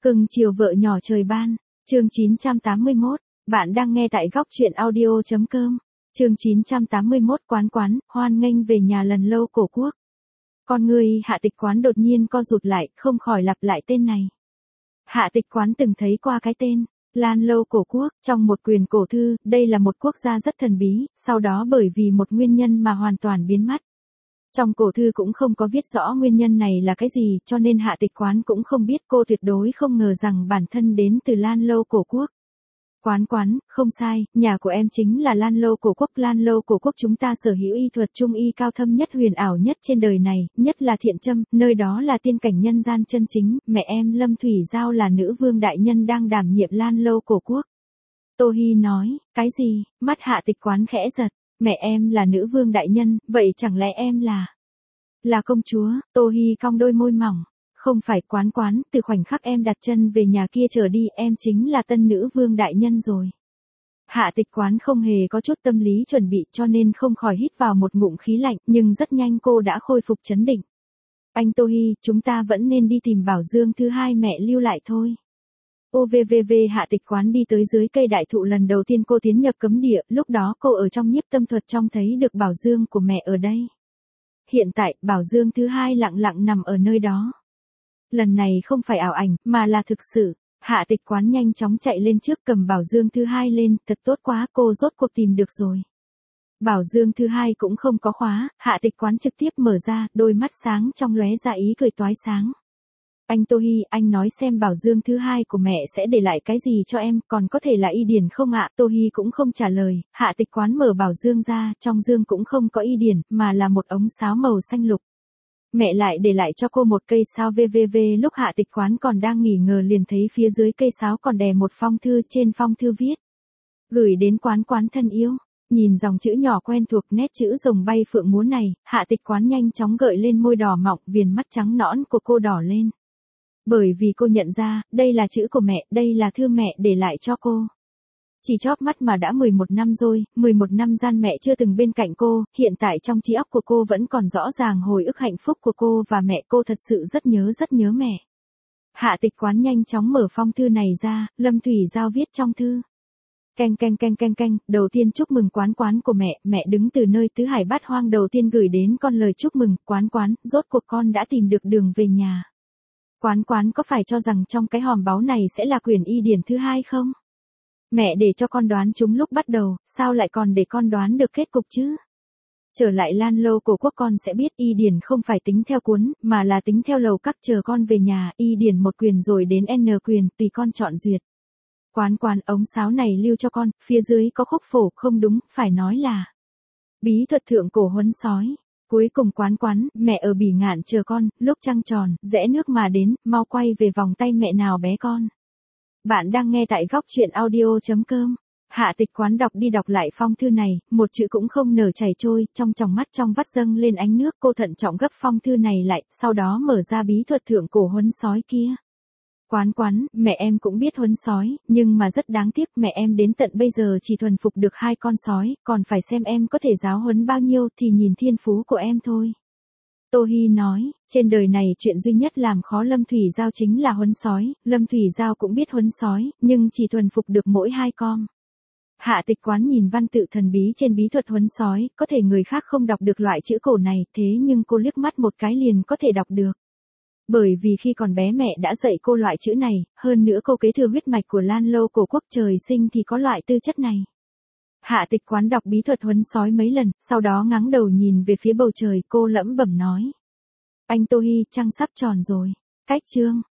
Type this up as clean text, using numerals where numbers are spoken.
Cưng chiều vợ nhỏ trời ban, chương 981, bạn đang nghe tại góc truyện audio.com, chương 981 quán, hoan nghênh về nhà lần lâu cổ quốc. Con người Hạ Tịch Quán đột nhiên co rụt lại, không khỏi lặp lại tên này. Hạ Tịch Quán từng thấy qua cái tên, Lan Lâu Cổ Quốc, trong một quyển cổ thư, đây là một quốc gia rất thần bí, sau đó bởi vì một nguyên nhân mà hoàn toàn biến mất. Trong cổ thư cũng không có viết rõ nguyên nhân này là cái gì, cho nên Hạ Tịch Quán cũng không biết, cô tuyệt đối không ngờ rằng bản thân đến từ Lan Lâu Cổ Quốc. Quán, không sai, nhà của em chính là Lan Lâu Cổ Quốc. Lan Lâu Cổ Quốc chúng ta sở hữu y thuật trung y cao thâm nhất, huyền ảo nhất trên đời này, nhất là thiện châm, nơi đó là tiên cảnh nhân gian chân chính. Mẹ em Lâm Thủy Giao là nữ vương đại nhân đang đảm nhiệm Lan Lâu Cổ Quốc. Tô Hi nói, cái gì? Mắt Hạ Tịch Quán khẽ giật. Mẹ em là nữ vương đại nhân, vậy chẳng lẽ em là công chúa? Tô Hi cong đôi môi mỏng. Không phải. Quán, từ khoảnh khắc em đặt chân về nhà kia trở đi, em chính là tân nữ vương đại nhân rồi. Hạ Tịch Quán không hề có chút tâm lý chuẩn bị, cho nên không khỏi hít vào một ngụm khí lạnh, nhưng rất nhanh cô đã khôi phục trấn định. Anh Tô Hi, chúng ta vẫn nên đi tìm Bảo Dương thứ hai mẹ lưu lại thôi. Hạ Tịch Quán đi tới dưới cây đại thụ, lần đầu tiên cô tiến nhập cấm địa, lúc đó cô ở trong nhiếp tâm thuật trong thấy được Bảo Dương của mẹ ở đây. Hiện tại, Bảo Dương thứ hai lặng lặng nằm ở nơi đó. Lần này không phải ảo ảnh, mà là thực sự. Hạ Tịch Quán nhanh chóng chạy lên trước, cầm Bảo Dương thứ hai lên, thật tốt quá, cô rốt cuộc tìm được rồi. Bảo Dương thứ hai cũng không có khóa, Hạ Tịch Quán trực tiếp mở ra, đôi mắt sáng trong lóe ra ý cười toái sáng. Anh Tô Hi, anh nói xem Bảo Dương thứ hai của mẹ sẽ để lại cái gì cho em, còn có thể là y điển không ạ? Tô Hi cũng không trả lời. Hạ Tịch Quán mở Bảo Dương ra, trong dương cũng không có y điển, mà là một ống sáo màu xanh lục. Mẹ lại để lại cho cô một cây sáo lúc Hạ Tịch Quán còn đang nghỉ ngờ liền thấy phía dưới cây sáo còn đè một phong thư, trên phong thư viết: gửi đến Quán thân yêu. Nhìn dòng chữ nhỏ quen thuộc, nét chữ rồng bay phượng múa này, Hạ Tịch Quán nhanh chóng gợi lên môi đỏ mọng, viền mắt trắng nõn của cô đỏ lên. Bởi vì cô nhận ra, đây là chữ của mẹ, đây là thư mẹ để lại cho cô. Chỉ chóp mắt mà đã 11 năm rồi, 11 năm gian mẹ chưa từng bên cạnh cô, hiện tại trong trí óc của cô vẫn còn rõ ràng hồi ức hạnh phúc của cô và mẹ, cô thật sự rất nhớ mẹ. Hạ Tịch Quán nhanh chóng mở phong thư này ra, Lâm Thủy Giao viết trong thư. Canh, đầu tiên chúc mừng Quán của mẹ đứng từ nơi tứ hải bát hoang đầu tiên gửi đến con lời chúc mừng. Quán, rốt cuộc con đã tìm được đường về nhà. Quán có phải cho rằng trong cái hòm báu này sẽ là quyển y điển thứ hai không? Mẹ để cho con đoán chúng lúc bắt đầu, sao lại còn để con đoán được kết cục chứ? Trở lại Lan Lâu Cổ Quốc con sẽ biết y điển không phải tính theo cuốn, mà là tính theo lầu các, chờ con về nhà, y điển một quyền rồi đến n quyền, tùy con chọn duyệt. Quán, ống sáo này lưu cho con, phía dưới có khúc phổ, không đúng, phải nói là bí thuật thượng cổ huấn sói. Cuối cùng Quán, mẹ ở Bỉ Ngạn chờ con, lúc trăng tròn, rẽ nước mà đến, mau quay về vòng tay mẹ nào bé con. Bạn đang nghe tại góc truyện audio.com. Hạ Tịch Quán đọc đi đọc lại phong thư này, một chữ cũng không nở chảy trôi, trong tròng mắt trong vắt dâng lên ánh nước, cô thận trọng gấp phong thư này lại, sau đó mở ra bí thuật thượng cổ huấn sói kia. Quán, mẹ em cũng biết huấn sói, nhưng mà rất đáng tiếc, mẹ em đến tận bây giờ chỉ thuần phục được 2 con sói, còn phải xem em có thể giáo huấn bao nhiêu thì nhìn thiên phú của em thôi. Tô Hi nói, trên đời này chuyện duy nhất làm khó Lâm Thủy Giao chính là huấn sói, Lâm Thủy Giao cũng biết huấn sói, nhưng chỉ thuần phục được mỗi 2 con. Hạ Tịch Quán nhìn văn tự thần bí trên bí thuật huấn sói, có thể người khác không đọc được loại chữ cổ này, thế nhưng cô liếc mắt một cái liền có thể đọc được. Bởi vì khi còn bé mẹ đã dạy cô loại chữ này, hơn nữa cô kế thừa huyết mạch của Lan Lâu Cổ Quốc, trời sinh thì có loại tư chất này. Hạ Tịch Quán đọc bí thuật huấn sói mấy lần, sau đó ngáng đầu nhìn về phía bầu trời, cô lẩm bẩm nói. Anh Tô Hi, trăng sắp tròn rồi. Cách chương.